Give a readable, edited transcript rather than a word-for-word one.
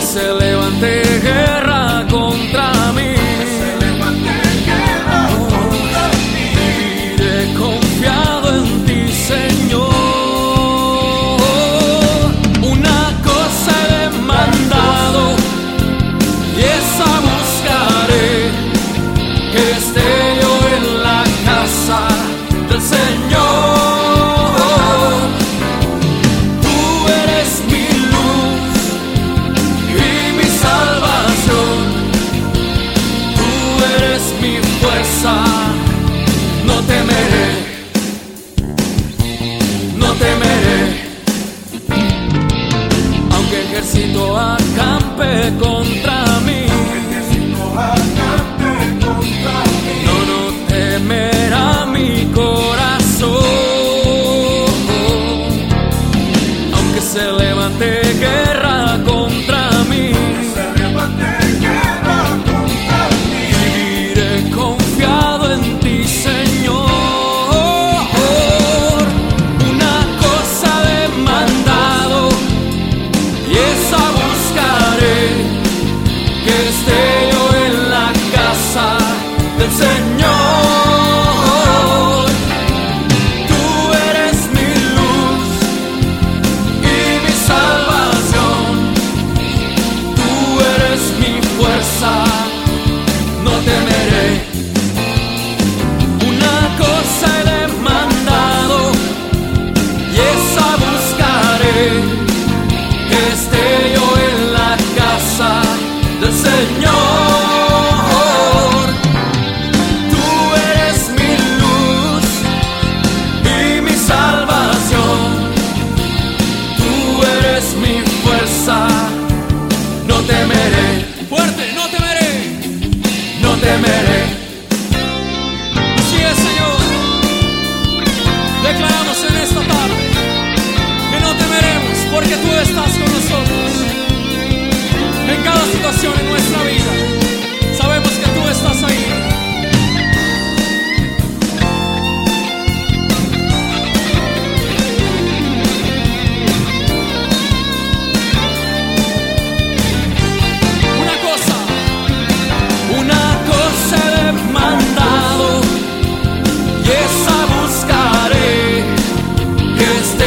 se levante guerra contra mí, iré confiado en ti, Señor. Una cosa he demandado y esa buscaré, que esté yo en la casa del Señor. No temeré, no temeré, aunque ejército acampe contra mí, no temerá mi corazón, aunque se levante guerra contra mí. Temeré. Así es, Señor. Declaramos en esta tarde que no temeremos porque tú estás con nosotros. En cada situación en nuestra vida sabemos que tú estás ahí. Mandado y esa buscaré, que